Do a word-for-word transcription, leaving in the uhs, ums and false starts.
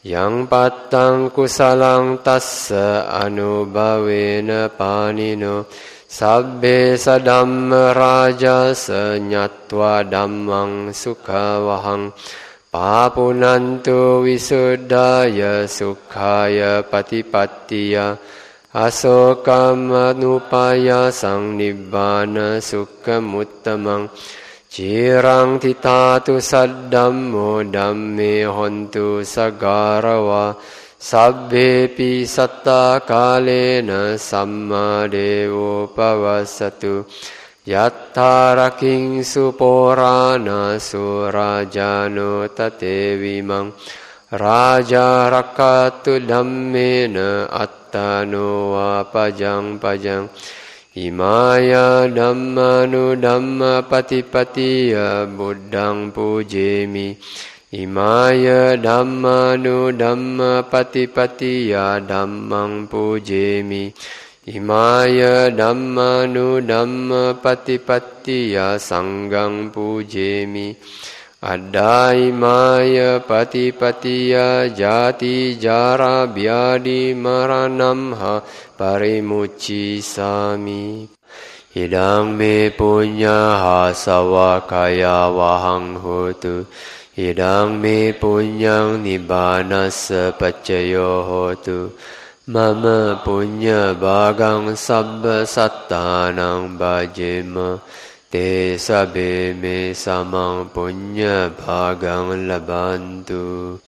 yang pattang kusalang tassa anubhavena panino sabbe sadhamma raja senyatva dhammang sukhavahang papunantu visuddhaya sukhaya patipattiya asokam anupaya sang nibbana sukhamuttamang cirang titatu saddhammo dhamme hontu sagarava sabbepi satta kalena samma devo pavassatu yattaraking supurana surajano tate vimang raja rakatu dhammena attano vapajang pajang imaya dhammanu dhamma patipatiya buddhang pujemi imaya dhammanu dhamma patipatiya dhammang pujemi imaya dhammanu dhamma patipatiya sanghang pujemi adda imaya patipatiya jati jara vyadi maranam ha parimucci sami idang me punya hasawa kaya wahang hotu idang me punyang nibbanassa paccayo hotu mama punya bagang sabba sattanang bhajema te sabe me samang punya bagang labantu